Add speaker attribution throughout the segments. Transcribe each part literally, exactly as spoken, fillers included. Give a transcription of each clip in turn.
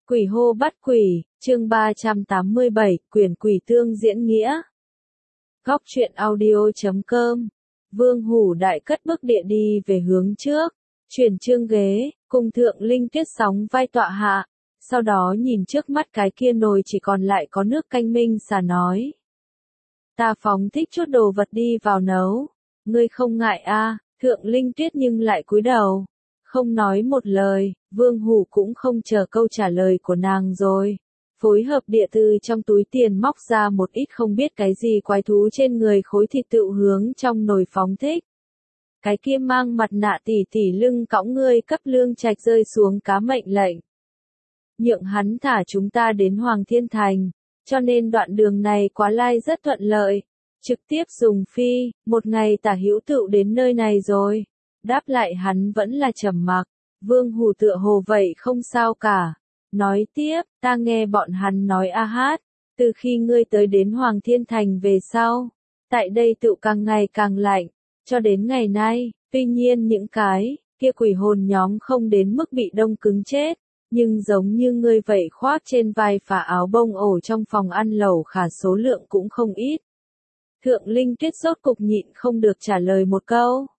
Speaker 1: Quỷ hô bắt quỷ, chương ba trăm tám mươi bảy, quyền quỷ tương diễn nghĩa. Góc truyện audio chấm com. Vương Hủ đại cất bước địa đi về hướng trước, chuyển chương ghế, cùng Thượng Linh Tuyết sóng vai tọa hạ, sau đó nhìn trước mắt cái kia nồi chỉ còn lại có nước canh minh xà nói. Ta phóng thích chút đồ vật đi vào nấu, ngươi không ngại a? Thượng Linh Tuyết nhưng lại cúi đầu, không nói một lời. Vương Hủ cũng không chờ câu trả lời của nàng rồi, phối hợp địa từ trong túi tiền móc ra một ít không biết cái gì quái thú trên người khối thịt tựu hướng trong nồi phóng thích. Cái kia mang mặt nạ tỉ tỉ lưng cõng ngươi cấp lương trạch rơi xuống cá mệnh lệnh. Nhượng hắn thả chúng ta đến Hoàng Thiên Thành, cho nên đoạn đường này quá lai rất thuận lợi, trực tiếp dùng phi, một ngày tả hữu tựu đến nơi này rồi. Đáp lại hắn vẫn là trầm mặc. Vương Hủ tựa hồ vậy không sao cả. Nói tiếp, ta nghe bọn hắn nói a hát, từ khi ngươi tới đến Hoàng Thiên Thành về sau, tại đây tựu càng ngày càng lạnh, cho đến ngày nay, tuy nhiên những cái, kia quỷ hồn nhóm không đến mức bị đông cứng chết, nhưng giống như ngươi vậy khoác trên vai phả áo bông ổ trong phòng ăn lẩu khả số lượng cũng không ít. Thượng Linh Tuyết rốt cục nhịn không được trả lời một câu.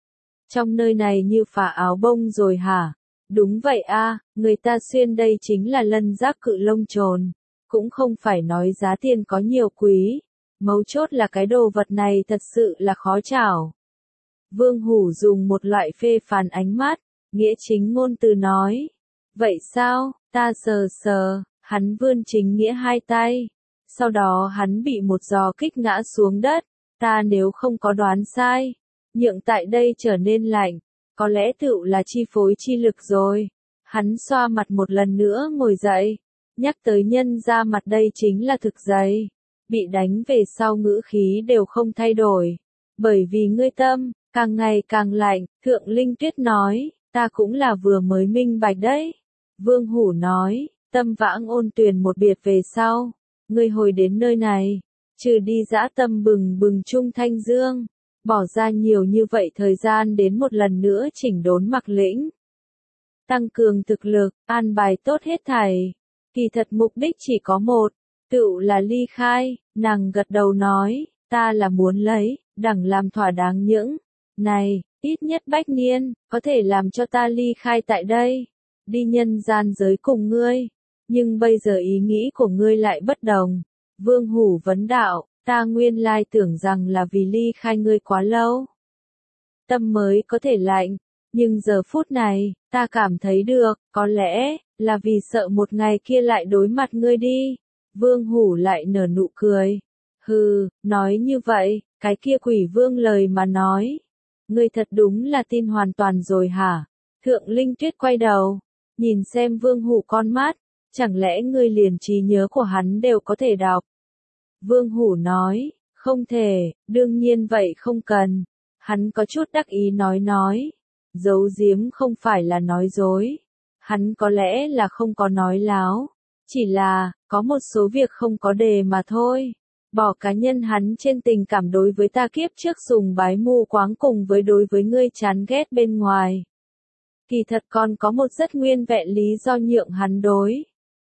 Speaker 1: Trong nơi này như phả áo bông rồi hả? Đúng vậy a, người ta xuyên đây chính là lân giác cự lông trồn, cũng không phải nói giá tiền có nhiều quý, mấu chốt là cái đồ vật này thật sự là khó chảo. Vương Hủ dùng một loại phê phán ánh mắt, nghĩa chính ngôn từ nói. Vậy sao, ta sờ sờ, hắn vươn chính nghĩa hai tay, sau đó hắn bị một giò kích ngã xuống đất, ta nếu không có đoán sai. Nhượng tại đây trở nên lạnh, có lẽ tựu là chi phối chi lực rồi. Hắn xoa mặt một lần nữa ngồi dậy, nhắc tới nhân ra mặt đây chính là thực dày. Bị đánh về sau ngữ khí đều không thay đổi. Bởi vì ngươi tâm, càng ngày càng lạnh, Thượng Linh Tuyết nói, ta cũng là vừa mới minh bạch đấy. Vương Hủ nói, tâm vãng ôn tuyền một biệt về sau, ngươi hồi đến nơi này, trừ đi dã tâm bừng bừng trung thanh dương. Bỏ ra nhiều như vậy thời gian đến một lần nữa chỉnh đốn Mặc Lĩnh. Tăng cường thực lực, an bài tốt hết thảy. Kỳ thật mục đích chỉ có một, tựu là ly khai. Nàng gật đầu nói, ta là muốn lấy, đẳng làm thỏa đáng những. Này, ít nhất bách niên, có thể làm cho ta ly khai tại đây. Đi nhân gian giới cùng ngươi. Nhưng bây giờ ý nghĩ của ngươi lại bất đồng. Vương Hủ vấn đạo. Ta nguyên lai tưởng rằng là vì ly khai ngươi quá lâu. Tâm mới có thể lạnh, nhưng giờ phút này, ta cảm thấy được, có lẽ, là vì sợ một ngày kia lại đối mặt ngươi đi. Vương Hủ lại nở nụ cười. Hừ, nói như vậy, cái kia quỷ vương lời mà nói. Ngươi thật đúng là tin hoàn toàn rồi hả? Thượng Linh Tuyết quay đầu, nhìn xem Vương Hủ con mắt, chẳng lẽ ngươi liền trí nhớ của hắn đều có thể đọc? Vương Hủ nói, không thể, đương nhiên vậy không cần. Hắn có chút đắc ý nói nói. Giấu giếm không phải là nói dối. Hắn có lẽ là không có nói láo. Chỉ là, có một số việc không có đề mà thôi. Bỏ cá nhân hắn trên tình cảm đối với ta kiếp trước dùng bái mù quáng cùng với đối với ngươi chán ghét bên ngoài. Kỳ thật còn có một rất nguyên vẹn lý do nhượng hắn đối.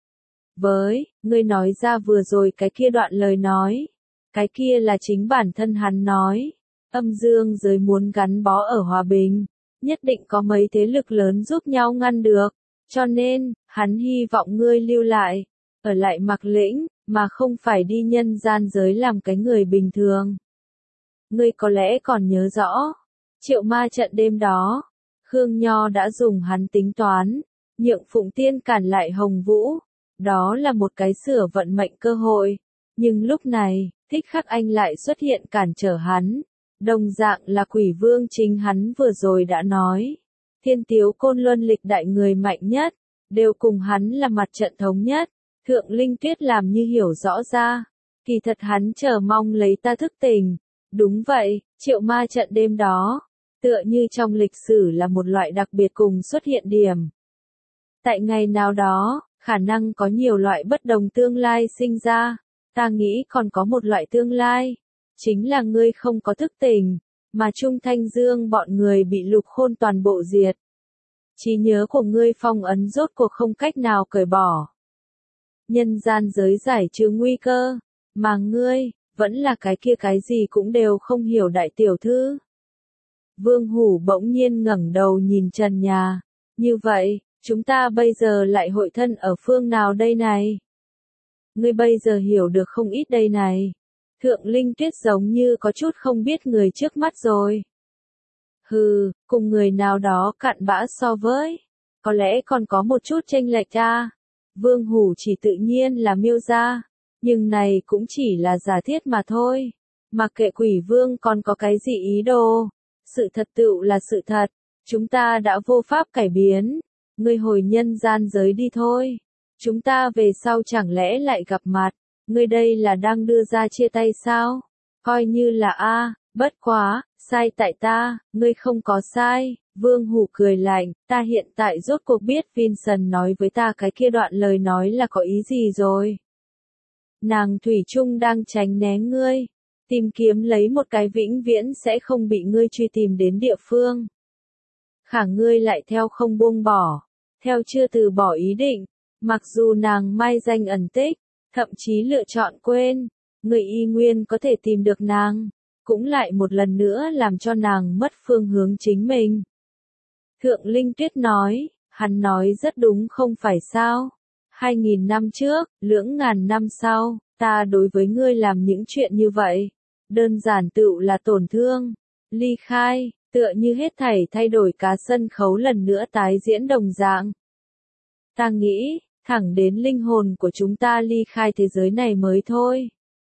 Speaker 1: Với, ngươi nói ra vừa rồi cái kia đoạn lời nói. Cái kia là chính bản thân hắn nói. Âm dương giới muốn gắn bó ở hòa bình. Nhất định có mấy thế lực lớn giúp nhau ngăn được. Cho nên, hắn hy vọng ngươi lưu lại. Ở lại Mặc Lĩnh, mà không phải đi nhân gian giới làm cái người bình thường. Ngươi có lẽ còn nhớ rõ. Triệu ma trận đêm đó. Khương Nho đã dùng hắn tính toán. Nhượng Phụng Tiên cản lại Hồng Vũ. Đó là một cái sửa vận mệnh cơ hội. Nhưng lúc này, Thích Khắc Anh lại xuất hiện cản trở hắn. Đồng dạng là quỷ vương chính hắn vừa rồi đã nói. Thiên Tiếu Côn Luân lịch đại người mạnh nhất. Đều cùng hắn là mặt trận thống nhất. Thượng Linh Tuyết làm như hiểu rõ ra. Kỳ thật hắn chờ mong lấy ta thức tỉnh. Đúng vậy, triệu ma trận đêm đó. Tựa như trong lịch sử là một loại đặc biệt cùng xuất hiện điểm. Tại ngày nào đó. Khả năng có nhiều loại bất đồng tương lai sinh ra, ta nghĩ còn có một loại tương lai, chính là ngươi không có thức tỉnh, mà Trung Thanh Dương bọn người bị Lục Khôn toàn bộ diệt. Trí nhớ của ngươi phong ấn rốt cuộc không cách nào cởi bỏ. Nhân gian giới giải trừ nguy cơ, mà ngươi, vẫn là cái kia cái gì cũng đều không hiểu đại tiểu thư. Vương Hủ bỗng nhiên ngẩng đầu nhìn trần nhà. Như vậy, chúng ta bây giờ lại hội thân ở phương nào đây này? Ngươi bây giờ hiểu được không ít đây này. Thượng Linh Tuyết giống như có chút không biết người trước mắt rồi. Hừ, cùng người nào đó cặn bã so với. Có lẽ còn có một chút chênh lệch à. Vương Hủ chỉ tự nhiên là miêu ra. Nhưng này cũng chỉ là giả thiết mà thôi. Mặc kệ quỷ vương còn có cái gì ý đồ. Sự thật tựu là sự thật. Chúng ta đã vô pháp cải biến. Ngươi hồi nhân gian giới đi thôi. Chúng ta về sau chẳng lẽ lại gặp mặt. Ngươi đây là đang đưa ra chia tay sao? Coi như là a, bất quá, sai tại ta, ngươi không có sai. Vương Hủ cười lạnh, ta hiện tại rốt cuộc biết Vincent nói với ta cái kia đoạn lời nói là có ý gì rồi. Nàng thủy chung đang tránh né ngươi, tìm kiếm lấy một cái vĩnh viễn sẽ không bị ngươi truy tìm đến địa phương. Khả ngươi lại theo không buông bỏ, theo chưa từ bỏ ý định, mặc dù nàng mai danh ẩn tích, thậm chí lựa chọn quên, người y nguyên có thể tìm được nàng, cũng lại một lần nữa làm cho nàng mất phương hướng chính mình. Thượng Linh Tuyết nói, hắn nói rất đúng không phải sao? Hai nghìn năm trước, lưỡng ngàn năm sau, ta đối với ngươi làm những chuyện như vậy, đơn giản tựu là tổn thương, ly khai, tựa như hết thảy thay đổi cả sân khấu lần nữa tái diễn đồng dạng. Ta nghĩ, thẳng đến linh hồn của chúng ta ly khai thế giới này mới thôi.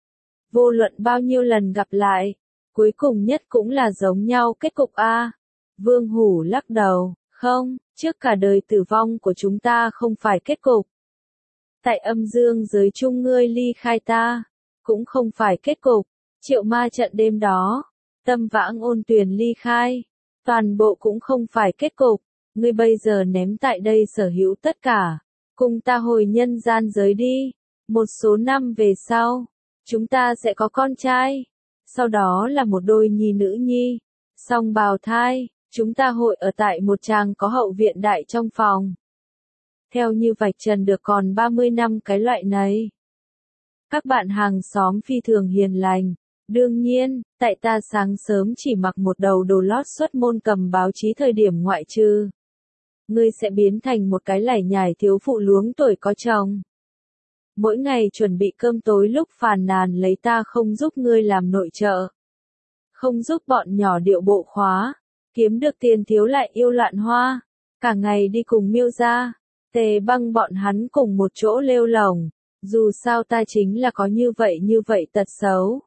Speaker 1: Vô luận bao nhiêu lần gặp lại, cuối cùng nhất cũng là giống nhau kết cục a. Vương Hủ lắc đầu, không, trước cả đời tử vong của chúng ta không phải kết cục. Tại âm dương giới chung ngươi ly khai ta, cũng không phải kết cục. Triệu ma trận đêm đó, tâm vãng ôn tuyền ly khai, toàn bộ cũng không phải kết cục. Ngươi bây giờ ném tại đây sở hữu tất cả, cùng ta hồi nhân gian giới đi. Một số năm về sau, chúng ta sẽ có con trai, sau đó là một đôi nhi nữ nhi, song bào thai, chúng ta hội ở tại một tràng có hậu viện đại trong phòng. Theo như vạch trần được còn ba mươi năm cái loại này. Các bạn hàng xóm phi thường hiền lành. Đương nhiên, tại ta sáng sớm chỉ mặc một đầu đồ lót xuất môn cầm báo chí thời điểm ngoại trừ. Ngươi sẽ biến thành một cái lải nhải thiếu phụ luống tuổi có chồng. Mỗi ngày chuẩn bị cơm tối lúc phàn nàn lấy ta không giúp ngươi làm nội trợ. Không giúp bọn nhỏ điệu bộ khóa. Kiếm được tiền thiếu lại yêu loạn hoa. Cả ngày đi cùng miêu ra. Tề băng bọn hắn cùng một chỗ lêu lồng. Dù sao ta chính là có như vậy như vậy tật xấu.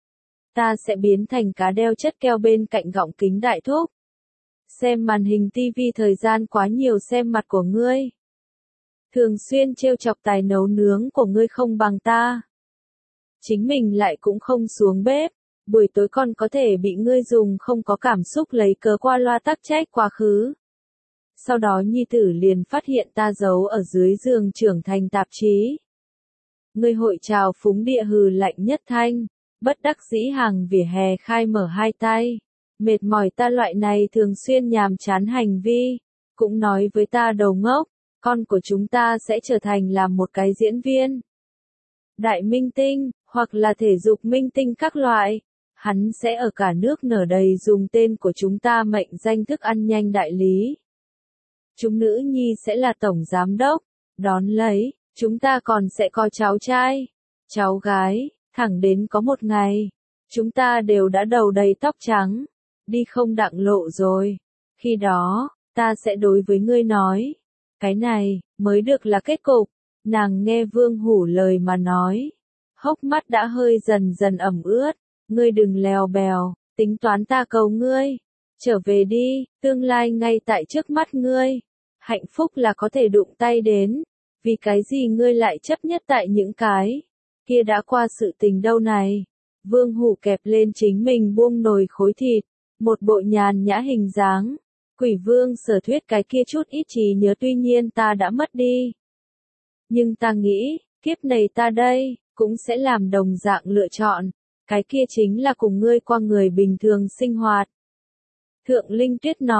Speaker 1: Ta sẽ biến thành cá đeo chất keo bên cạnh gọng kính đại thúc. Xem màn hình tivi thời gian quá nhiều xem mặt của ngươi. Thường xuyên trêu chọc tài nấu nướng của ngươi không bằng ta. Chính mình lại cũng không xuống bếp. Buổi tối còn có thể bị ngươi dùng không có cảm xúc lấy cớ qua loa tắc trách quá khứ. Sau đó nhi tử liền phát hiện ta giấu ở dưới giường trưởng thành tạp chí. Ngươi hội trào phúng địa hừ lạnh nhất thanh. Bất đắc dĩ hàng vỉa hè khai mở hai tay. Mệt mỏi ta loại này thường xuyên nhàm chán hành vi. Cũng nói với ta đầu ngốc. Con của chúng ta sẽ trở thành làm một cái diễn viên. Đại minh tinh, hoặc là thể dục minh tinh các loại. Hắn sẽ ở cả nước nở đầy dùng tên của chúng ta mệnh danh thức ăn nhanh đại lý. Chúng nữ nhi sẽ là tổng giám đốc. Đón lấy, chúng ta còn sẽ có cháu trai, cháu gái. Thẳng đến có một ngày, chúng ta đều đã đầu đầy tóc trắng, đi không đặng lộ rồi. Khi đó, ta sẽ đối với ngươi nói, cái này, mới được là kết cục. Nàng nghe Vương Hủ lời mà nói, hốc mắt đã hơi dần dần ẩm ướt, ngươi đừng lèo bèo, tính toán ta cầu ngươi, trở về đi, tương lai ngay tại trước mắt ngươi, hạnh phúc là có thể đụng tay đến, vì cái gì ngươi lại chấp nhất tại những cái kia đã qua sự tình đâu này. Vương Hủ kẹp lên chính mình buông nồi khối thịt, một bộ nhàn nhã hình dáng. Quỷ vương sở thuyết cái kia chút ít trí nhớ tuy nhiên ta đã mất đi. Nhưng ta nghĩ, kiếp này ta đây, cũng sẽ làm đồng dạng lựa chọn. Cái kia chính là cùng ngươi qua người bình thường sinh hoạt. Thượng Linh Tuyết nói,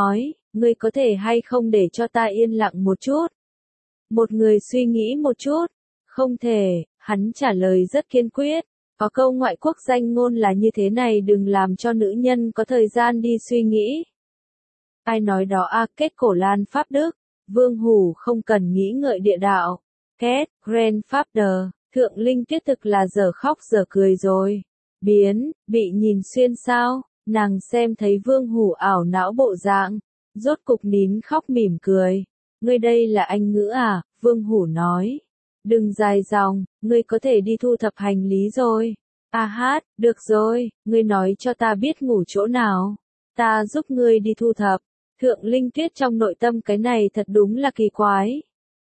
Speaker 1: ngươi có thể hay không để cho ta yên lặng một chút? Một người suy nghĩ một chút. Không thể, hắn trả lời rất kiên quyết. Có câu ngoại quốc danh ngôn là như thế này, đừng làm cho nữ nhân có thời gian đi suy nghĩ. Ai nói đó a? Kết cổ lan Pháp Đức. Vương Hủ không cần nghĩ ngợi địa đạo. Kết, Grandfather, Thượng Linh Tuyết thực là giờ khóc giờ cười rồi. Biến, bị nhìn xuyên sao? Nàng xem thấy Vương Hủ ảo não bộ dạng, rốt cục nín khóc mỉm cười. Ngươi đây là Anh ngữ à? Vương Hủ nói. Đừng dài dòng, ngươi có thể đi thu thập hành lý rồi. A hát, được rồi, ngươi nói cho ta biết ngủ chỗ nào. Ta giúp ngươi đi thu thập. Thượng Linh Tuyết trong nội tâm cái này thật đúng là kỳ quái.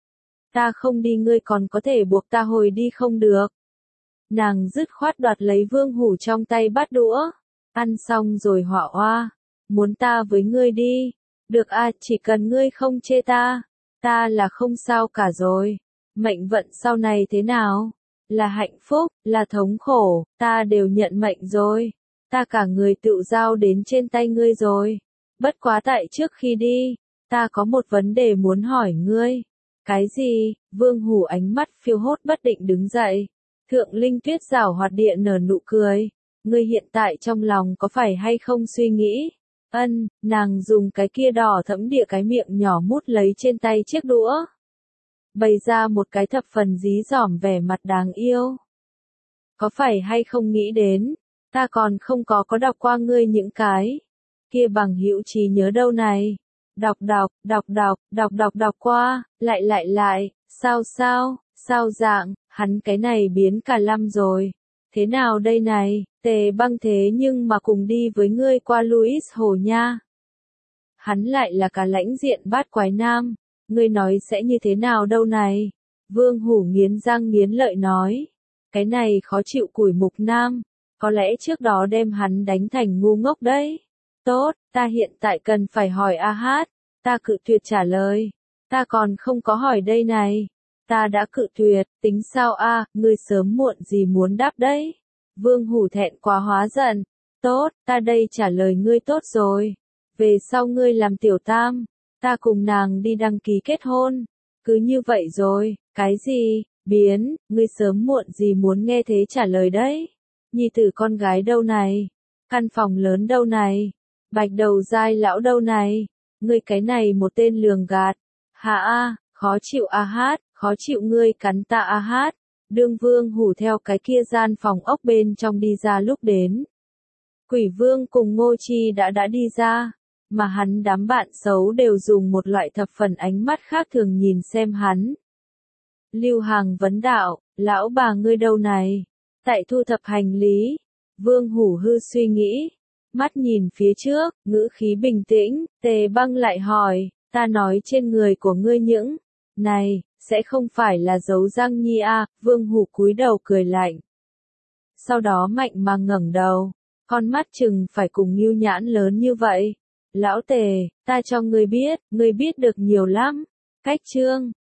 Speaker 1: Ta không đi ngươi còn có thể buộc ta hồi đi không được. Nàng dứt khoát đoạt lấy Vương Hủ trong tay bát đũa. Ăn xong rồi họa oa. Muốn ta với ngươi đi. Được à, chỉ cần ngươi không chê ta. Ta là không sao cả rồi. Mệnh vận sau này thế nào? Là hạnh phúc, là thống khổ, ta đều nhận mệnh rồi. Ta cả người tự giao đến trên tay ngươi rồi. Bất quá tại trước khi đi, ta có một vấn đề muốn hỏi ngươi. Cái gì? Vương Hủ ánh mắt phiêu hốt bất định đứng dậy. Thượng Linh Tuyết giảo hoạt địa nở nụ cười. Ngươi hiện tại trong lòng có phải hay không suy nghĩ? Ân, nàng dùng cái kia đỏ thẫm địa cái miệng nhỏ mút lấy trên tay chiếc đũa. Bày ra một cái thập phần dí dỏm vẻ mặt đáng yêu. Có phải hay không nghĩ đến, ta còn không có có đọc qua ngươi những cái kia bằng hữu trí nhớ đâu này. Đọc đọc, đọc đọc, đọc đọc đọc qua, lại lại lại, sao sao, sao dạng, hắn cái này biến cả lâm rồi. Thế nào đây này, Tề Băng thế nhưng mà cùng đi với ngươi qua Louis Hồ nha. Hắn lại là cả lãnh diện bát quái nam, ngươi nói sẽ như thế nào đâu này. Vương Hủ nghiến răng nghiến lợi nói, cái này khó chịu củi mục nam, có lẽ trước đó đem hắn đánh thành ngu ngốc đấy. Tốt, ta hiện tại cần phải hỏi A Hát, ta cự tuyệt trả lời, ta còn không có hỏi đây này. Ta đã cự tuyệt, tính sao a? Ngươi sớm muộn gì muốn đáp đấy. Vương Hủ thẹn quá hóa giận. Tốt, ta đây trả lời ngươi tốt rồi. Về sau ngươi làm tiểu tam, ta cùng nàng đi đăng ký kết hôn. Cứ như vậy rồi, cái gì, biến, ngươi sớm muộn gì muốn nghe thế trả lời đấy. Nhi tử con gái đâu này? Căn phòng lớn đâu này? Bạch đầu dai lão đâu này? Ngươi cái này một tên lường gạt. Hạ a, khó chịu A Hát. Khó chịu ngươi cắn ta A Hát. Đương Vương Hủ theo cái kia gian phòng ốc bên trong đi ra lúc đến. Quỷ Vương cùng Ngô Chi đã đã đi ra, mà hắn đám bạn xấu đều dùng một loại thập phần ánh mắt khác thường nhìn xem hắn. Lưu Hàng vấn đạo, lão bà ngươi đâu này? Tại thu thập hành lý. Vương Hủ hư suy nghĩ, mắt nhìn phía trước, ngữ khí bình tĩnh. Tề Băng lại hỏi, ta nói trên người của ngươi những này sẽ không phải là dấu răng nhi a? Vương Hủ cúi đầu cười lạnh. Sau đó mạnh mà ngẩng đầu, con mắt chừng phải cùng Ngưu Nhãn lớn như vậy. Lão Tề, ta cho ngươi biết, ngươi biết được nhiều lắm. Cách chương